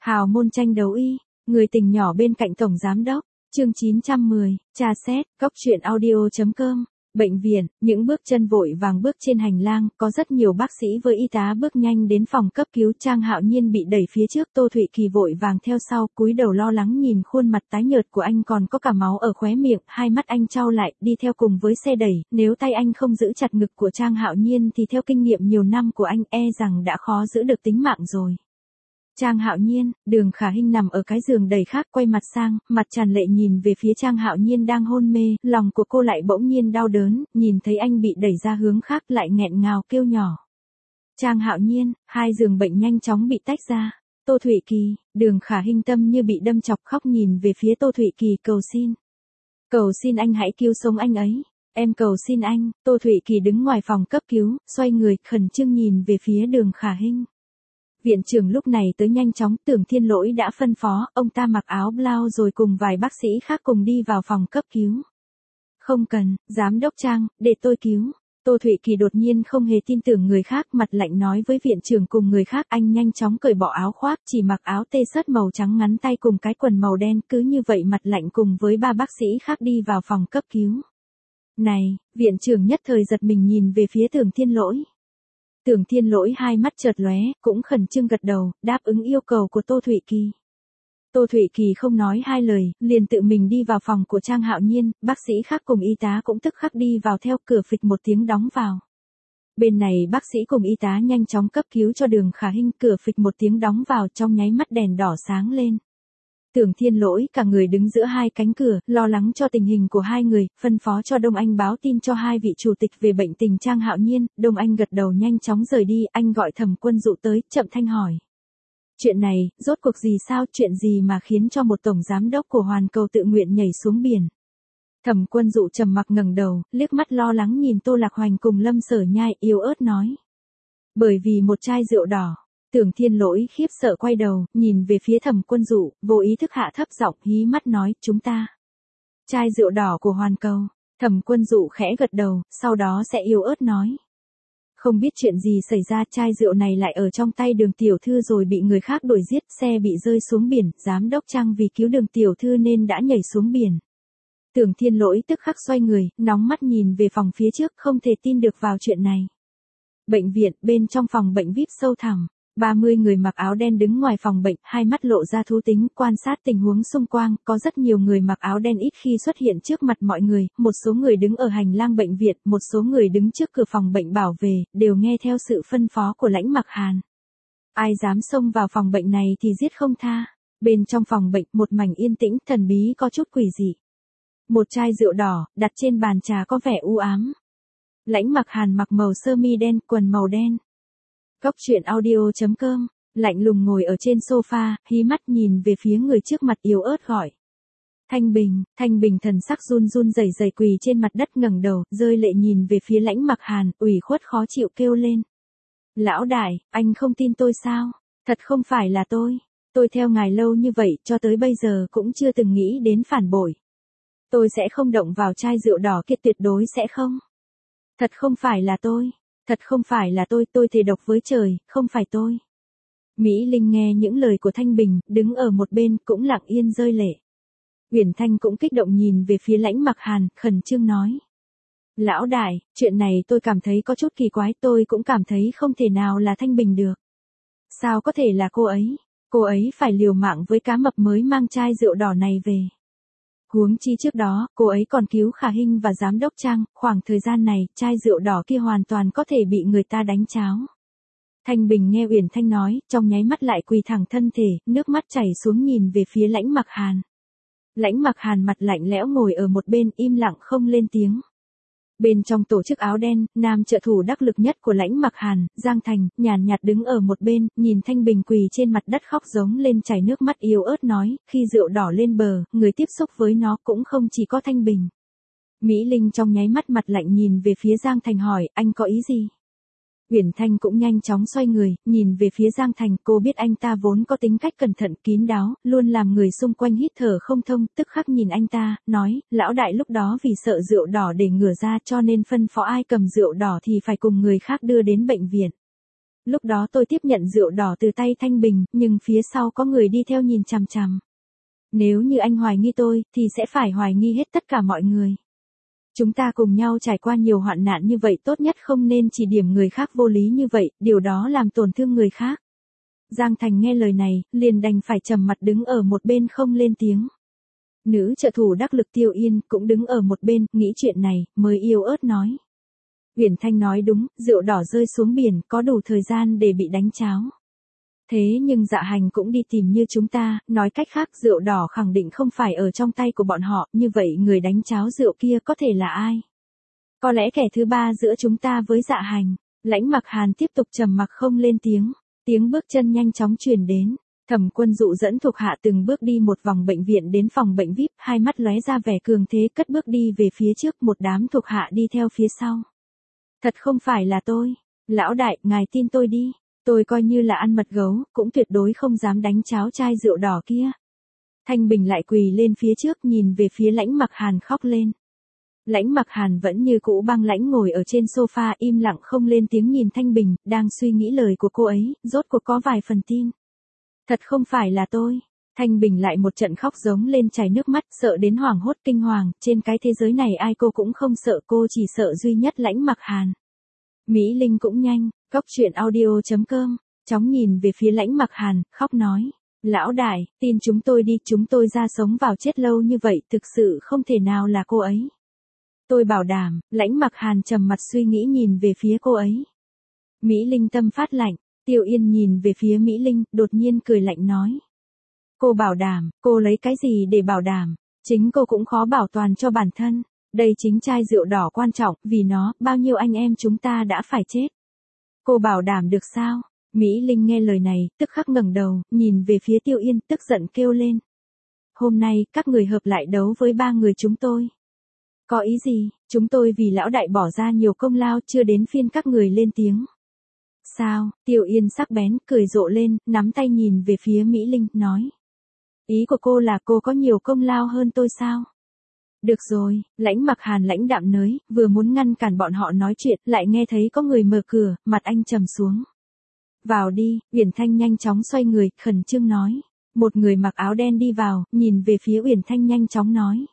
Hào môn tranh đấu y, người tình nhỏ bên cạnh tổng giám đốc, chương 910, tra xét, cóc truyện audio.com. Bệnh viện, những bước chân vội vàng bước trên hành lang, có rất nhiều bác sĩ với y tá bước nhanh đến phòng cấp cứu. Trang Hạo Nhiên bị đẩy phía trước, Tô Thụy Kỳ vội vàng theo sau, cúi đầu lo lắng nhìn khuôn mặt tái nhợt của anh, còn có cả máu ở khóe miệng, hai mắt anh chau lại, đi theo cùng với xe đẩy. Nếu tay anh không giữ chặt ngực của Trang Hạo Nhiên thì theo kinh nghiệm nhiều năm của anh rằng đã khó giữ được tính mạng rồi. Trang Hạo Nhiên, Đường Khả Hinh nằm ở cái giường đầy khác, quay mặt sang, mặt tràn lệ nhìn về phía Trang Hạo Nhiên đang hôn mê, lòng của cô lại bỗng nhiên đau đớn, nhìn thấy anh bị đẩy ra hướng khác lại nghẹn ngào kêu nhỏ. Trang Hạo Nhiên, hai giường bệnh nhanh chóng bị tách ra. Tô Thụy Kỳ, Đường Khả Hinh tâm như bị đâm chọc khóc nhìn về phía Tô Thụy Kỳ cầu xin. Cầu xin anh hãy cứu sống anh ấy. Em cầu xin anh. Tô Thụy Kỳ đứng ngoài phòng cấp cứu, xoay người, khẩn trương nhìn về phía Đường Khả Hinh. Viện trưởng lúc này tới nhanh chóng, Tưởng Thiên Lỗi đã phân phó, ông ta mặc áo blau rồi cùng vài bác sĩ khác cùng đi vào phòng cấp cứu. Không cần, giám đốc Trang, để tôi cứu. Tô Thụy Kỳ đột nhiên không hề tin tưởng người khác, mặt lạnh nói với viện trưởng cùng người khác. Anh nhanh chóng cởi bỏ áo khoác, chỉ mặc áo t-shirt màu trắng ngắn tay cùng cái quần màu đen, cứ như vậy mặt lạnh cùng với ba bác sĩ khác đi vào phòng cấp cứu. Này, viện trưởng nhất thời giật mình nhìn về phía Tưởng Thiên Lỗi. Tưởng Thiên Lỗi hai mắt chợt lóe, cũng khẩn trương gật đầu, đáp ứng yêu cầu của Tô Thụy Kỳ. Tô Thụy Kỳ không nói hai lời, liền tự mình đi vào phòng của Trang Hạo Nhiên, bác sĩ khác cùng y tá cũng tức khắc đi vào theo, cửa phịch một tiếng đóng vào. Bên này bác sĩ cùng y tá nhanh chóng cấp cứu cho Đường Khả Hinh, cửa phịch một tiếng đóng vào, trong nháy mắt đèn đỏ sáng lên. Tưởng Thiên Lỗi cả người đứng giữa hai cánh cửa, lo lắng cho tình hình của hai người, phân phó cho Đông Anh báo tin cho hai vị chủ tịch về bệnh tình Trang Hạo Nhiên. Đông Anh gật đầu nhanh chóng rời đi, anh gọi Thẩm Quân Dụ tới, chậm thanh hỏi. Chuyện này, rốt cuộc gì sao, chuyện gì mà khiến cho một tổng giám đốc của Hoàn Cầu tự nguyện nhảy xuống biển? Thẩm Quân Dụ trầm mặc ngẩng đầu, liếc mắt lo lắng nhìn Tô Lạc Hoành cùng Lâm Sở Nhai, yếu ớt nói. Bởi vì một chai rượu đỏ. Tưởng Thiên Lỗi khiếp sợ quay đầu, nhìn về phía Thẩm Quân Dụ, vô ý thức hạ thấp giọng, hí mắt nói, chúng ta. Chai rượu đỏ của Hoàn Cầu. Thẩm Quân Dụ khẽ gật đầu, sau đó sẽ yếu ớt nói. Không biết chuyện gì xảy ra, chai rượu này lại ở trong tay Đường tiểu thư rồi bị người khác đuổi giết, xe bị rơi xuống biển, giám đốc Trang vì cứu Đường tiểu thư nên đã nhảy xuống biển. Tưởng Thiên Lỗi tức khắc xoay người, nóng mắt nhìn về phòng phía trước, không thể tin được vào chuyện này. Bệnh viện, bên trong phòng bệnh VIP sâu thẳm. 30 người mặc áo đen đứng ngoài phòng bệnh, hai mắt lộ ra thú tính, quan sát tình huống xung quanh, có rất nhiều người mặc áo đen ít khi xuất hiện trước mặt mọi người, một số người đứng ở hành lang bệnh viện, một số người đứng trước cửa phòng bệnh bảo vệ, đều nghe theo sự phân phó của Lãnh Mặc Hàn. Ai dám xông vào phòng bệnh này thì giết không tha. Bên trong phòng bệnh, một mảnh yên tĩnh, thần bí có chút quỷ dị. Một chai rượu đỏ, đặt trên bàn trà có vẻ u ám. Lãnh Mặc Hàn mặc màu sơ mi đen, quần màu đen. Cóc truyện audio.com, lạnh lùng ngồi ở trên sofa, hí mắt nhìn về phía người trước mặt yếu ớt gọi. Thanh Bình thần sắc run run rẩy rẩy quỳ trên mặt đất ngẩng đầu, rơi lệ nhìn về phía Lãnh Mặc Hàn, ủy khuất khó chịu kêu lên. Lão đại, anh không tin tôi sao? Thật không phải là tôi theo ngài lâu như vậy, cho tới bây giờ cũng chưa từng nghĩ đến phản bội. Tôi sẽ không động vào chai rượu đỏ kia, tuyệt đối sẽ không. Thật không phải là tôi thề độc với trời, không phải tôi. Mỹ Linh nghe những lời của Thanh Bình, đứng ở một bên, cũng lặng yên rơi lệ. Uyển Thanh cũng kích động nhìn về phía Lãnh Mặc Hàn, khẩn trương nói. Lão đại, chuyện này tôi cảm thấy có chút kỳ quái, tôi cũng cảm thấy không thể nào là Thanh Bình được. Sao có thể là cô ấy phải liều mạng với cá mập mới mang chai rượu đỏ này về. Huống chi trước đó, cô ấy còn cứu Khả Hinh và giám đốc Trang, khoảng thời gian này, chai rượu đỏ kia hoàn toàn có thể bị người ta đánh cháo. Thanh Bình nghe Uyển Thanh nói, trong nháy mắt lại quỳ thẳng thân thể, nước mắt chảy xuống nhìn về phía Lãnh Mặc Hàn. Lãnh Mặc Hàn mặt lạnh lẽo ngồi ở một bên, im lặng không lên tiếng. Bên trong tổ chức áo đen, nam trợ thủ đắc lực nhất của Lãnh Mặc Hàn, Giang Thành, nhàn nhạt đứng ở một bên, nhìn Thanh Bình quỳ trên mặt đất khóc giống lên chảy nước mắt yếu ớt nói, khi rượu đỏ lên bờ, người tiếp xúc với nó cũng không chỉ có Thanh Bình. Mỹ Linh trong nháy mắt mặt lạnh nhìn về phía Giang Thành hỏi, anh có ý gì? Uyển Thanh cũng nhanh chóng xoay người, nhìn về phía Giang Thành, cô biết anh ta vốn có tính cách cẩn thận kín đáo, luôn làm người xung quanh hít thở không thông, tức khắc nhìn anh ta, nói, lão đại lúc đó vì sợ rượu đỏ để ngửa ra cho nên phân phó ai cầm rượu đỏ thì phải cùng người khác đưa đến bệnh viện. Lúc đó tôi tiếp nhận rượu đỏ từ tay Thanh Bình, nhưng phía sau có người đi theo nhìn chằm chằm. Nếu như anh hoài nghi tôi, thì sẽ phải hoài nghi hết tất cả mọi người. Chúng ta cùng nhau trải qua nhiều hoạn nạn như vậy, tốt nhất không nên chỉ điểm người khác vô lý như vậy, điều đó làm tổn thương người khác. Giang Thành nghe lời này, liền đành phải trầm mặt đứng ở một bên không lên tiếng. Nữ trợ thủ đắc lực Tiêu Yên cũng đứng ở một bên, nghĩ chuyện này, mới yếu ớt nói. Uyển Thanh nói đúng, rượu đỏ rơi xuống biển, có đủ thời gian để bị đánh cháo. Thế nhưng Dạ Hành cũng đi tìm như chúng ta, nói cách khác rượu đỏ khẳng định không phải ở trong tay của bọn họ, như vậy người đánh cháo rượu kia có thể là ai? Có lẽ kẻ thứ ba giữa chúng ta với Dạ Hành. Lãnh Mặc Hàn tiếp tục trầm mặc không lên tiếng, tiếng bước chân nhanh chóng truyền đến. Thẩm Quân Dụ dẫn thuộc hạ từng bước đi một vòng bệnh viện đến phòng bệnh VIP, hai mắt lóe ra vẻ cường thế cất bước đi về phía trước, một đám thuộc hạ đi theo phía sau. Thật không phải là tôi. Lão đại, ngài tin tôi đi. Tôi coi như là ăn mật gấu, cũng tuyệt đối không dám đánh cháo chai rượu đỏ kia. Thanh Bình lại quỳ lên phía trước nhìn về phía Lãnh Mặc Hàn khóc lên. Lãnh Mặc Hàn vẫn như cũ băng lãnh ngồi ở trên sofa im lặng không lên tiếng nhìn Thanh Bình, đang suy nghĩ lời của cô ấy, rốt cuộc có vài phần tin. Thật không phải là tôi. Thanh Bình lại một trận khóc giống lên chảy nước mắt, sợ đến hoảng hốt kinh hoàng, trên cái thế giới này ai cô cũng không sợ, cô chỉ sợ duy nhất Lãnh Mặc Hàn. Mỹ Linh cũng nhanh, Cóc Truyện Audio.com, chóng nhìn về phía Lãnh Mặc Hàn, khóc nói. Lão đại, tin chúng tôi đi, chúng tôi ra sống vào chết lâu như vậy, thực sự không thể nào là cô ấy. Tôi bảo đảm. Lãnh Mặc Hàn trầm mặt suy nghĩ nhìn về phía cô ấy. Mỹ Linh tâm phát lạnh, Tiêu Yên nhìn về phía Mỹ Linh, đột nhiên cười lạnh nói. Cô bảo đảm, cô lấy cái gì để bảo đảm, chính cô cũng khó bảo toàn cho bản thân. Đây chính chai rượu đỏ quan trọng, vì nó, bao nhiêu anh em chúng ta đã phải chết. Cô bảo đảm được sao? Mỹ Linh nghe lời này, tức khắc ngẩng đầu, nhìn về phía Tiêu Yên, tức giận kêu lên. Hôm nay, các người hợp lại đấu với ba người chúng tôi. Có ý gì? Chúng tôi vì lão đại bỏ ra nhiều công lao, chưa đến phiên các người lên tiếng. Sao? Tiêu Yên sắc bén, cười rộ lên, nắm tay nhìn về phía Mỹ Linh, nói. Ý của cô là cô có nhiều công lao hơn tôi sao? Được rồi, Lãnh Mặc Hàn lãnh đạm nới, vừa muốn ngăn cản bọn họ nói chuyện, lại nghe thấy có người mở cửa, mặt anh trầm xuống. Vào đi, Uyển Thanh nhanh chóng xoay người, khẩn trương nói. Một người mặc áo đen đi vào, nhìn về phía Uyển Thanh nhanh chóng nói.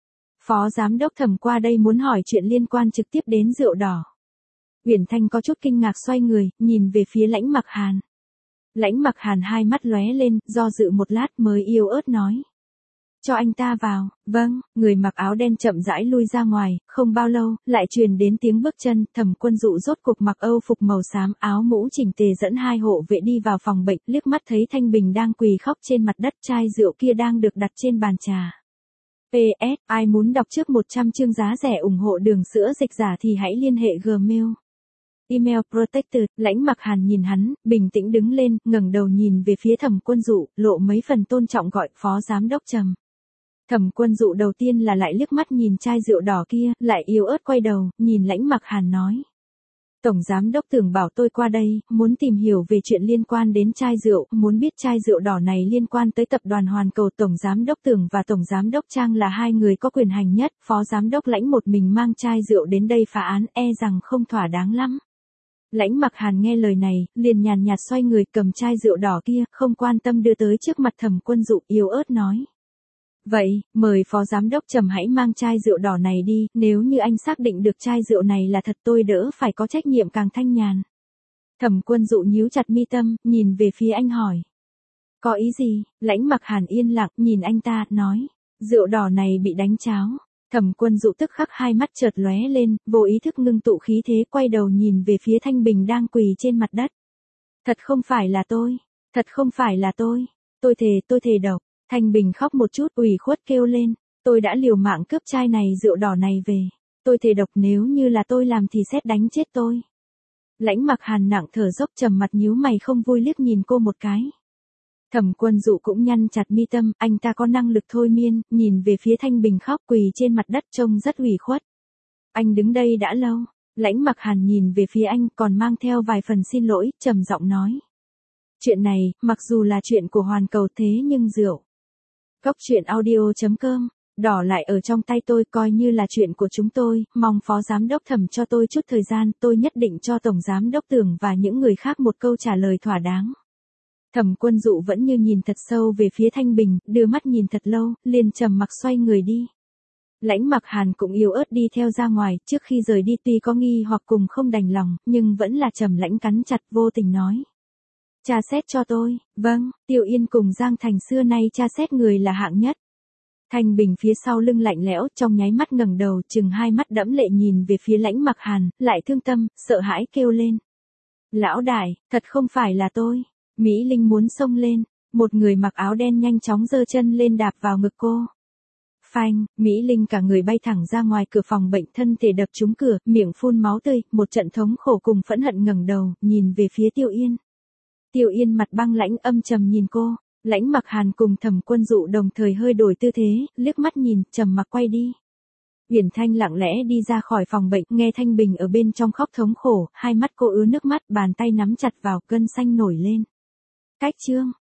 Phó giám đốc Thẩm qua đây muốn hỏi chuyện liên quan trực tiếp đến rượu đỏ. Uyển Thanh có chút kinh ngạc xoay người, nhìn về phía Lãnh Mặc Hàn. Lãnh Mặc Hàn hai mắt lóe lên, do dự một lát mới yếu ớt nói. Cho anh ta vào. Vâng, người mặc áo đen chậm rãi lui ra ngoài, không bao lâu, lại truyền đến tiếng bước chân, Thẩm Quân Dụ rốt cuộc mặc âu phục màu xám, áo mũ chỉnh tề dẫn hai hộ vệ đi vào phòng bệnh, liếc mắt thấy Thanh Bình đang quỳ khóc trên mặt đất, chai rượu kia đang được đặt trên bàn trà. PS, ai muốn đọc trước 100 chương giá rẻ ủng hộ đường sữa dịch giả thì hãy liên hệ Gmail. Email protected. Lãnh Mặc Hàn nhìn hắn, bình tĩnh đứng lên, ngẩng đầu nhìn về phía Thẩm Quân Dụ, lộ mấy phần tôn trọng gọi phó giám đốc Trầm. Thẩm Quân Dụ đầu tiên là lại liếc mắt nhìn chai rượu đỏ kia, lại yếu ớt quay đầu, nhìn Lãnh Mặc Hàn nói. Tổng giám đốc Tưởng bảo tôi qua đây, muốn tìm hiểu về chuyện liên quan đến chai rượu, muốn biết chai rượu đỏ này liên quan tới tập đoàn Hoàn Cầu. Tổng giám đốc Tưởng và Tổng giám đốc Trang là hai người có quyền hành nhất, phó giám đốc Lãnh một mình mang chai rượu đến đây phá án, e rằng không thỏa đáng lắm. Lãnh Mặc Hàn nghe lời này, liền nhàn nhạt xoay người cầm chai rượu đỏ kia, không quan tâm đưa tới trước mặt Thẩm Quân Dụ, yếu ớt nói. Vậy, mời phó giám đốc Trầm hãy mang chai rượu đỏ này đi, nếu như anh xác định được chai rượu này là thật tôi đỡ phải có trách nhiệm càng thanh nhàn. Thẩm Quân Dụ nhíu chặt mi tâm, nhìn về phía anh hỏi. Có ý gì? Lãnh Mặc Hàn yên lặng, nhìn anh ta, nói. Rượu đỏ này bị đánh cháo. Thẩm Quân Dụ tức khắc hai mắt chợt lóe lên, vô ý thức ngưng tụ khí thế quay đầu nhìn về phía Thanh Bình đang quỳ trên mặt đất. Thật không phải là tôi. Thật không phải là tôi. Tôi thề độc. Thanh Bình khóc một chút ủy khuất kêu lên. Tôi đã liều mạng cướp chai này rượu đỏ này về. Tôi thề độc nếu như là tôi làm thì sét đánh chết tôi. Lãnh Mặc Hàn nặng thở dốc trầm mặt nhíu mày không vui liếc nhìn cô một cái. Thẩm Quân Dụ cũng nhăn chặt mi tâm, anh ta có năng lực thôi miên, nhìn về phía Thanh Bình khóc quỳ trên mặt đất trông rất ủy khuất. Anh đứng đây đã lâu. Lãnh Mặc Hàn nhìn về phía anh còn mang theo vài phần xin lỗi, trầm giọng nói. Chuyện này, mặc dù là chuyện của Hoàn Cầu thế nhưng rượu. Cóc Truyện Audio.com Đỏ lại ở trong tay tôi, coi như là chuyện của chúng tôi, mong phó giám đốc Thẩm cho tôi chút thời gian, tôi nhất định cho tổng giám đốc Tưởng và những người khác một câu trả lời thỏa đáng. Thẩm Quân Dụ vẫn như nhìn thật sâu về phía Thanh Bình, đưa mắt nhìn thật lâu, liền trầm mặc xoay người đi. Lãnh Mặc Hàn cũng yếu ớt đi theo ra ngoài, trước khi rời đi tuy có nghi hoặc cùng không đành lòng, nhưng vẫn là trầm lãnh cắn chặt vô tình nói. Tra xét cho tôi, vâng, Tiêu Yên cùng Giang Thành xưa nay tra xét người là hạng nhất. Thanh Bình phía sau lưng lạnh lẽo, trong nháy mắt ngẩng đầu, chừng hai mắt đẫm lệ nhìn về phía Lãnh Mặc Hàn, lại thương tâm, sợ hãi kêu lên. Lão đại, thật không phải là tôi. Mỹ Linh muốn xông lên, một người mặc áo đen nhanh chóng giơ chân lên đạp vào ngực cô. Phanh, Mỹ Linh cả người bay thẳng ra ngoài cửa phòng bệnh, thân thể đập trúng cửa, miệng phun máu tươi, một trận thống khổ cùng phẫn hận ngẩng đầu, nhìn về phía Tiêu Yên. Tiêu Yên mặt băng lãnh âm trầm nhìn cô, Lãnh Mặc Hàn cùng Thẩm Quân Dụ đồng thời hơi đổi tư thế, liếc mắt nhìn, trầm mặc quay đi. Uyển Thanh lặng lẽ đi ra khỏi phòng bệnh, nghe Thanh Bình ở bên trong khóc thống khổ, hai mắt cô ứa nước mắt, bàn tay nắm chặt vào, gân xanh nổi lên. Cách chương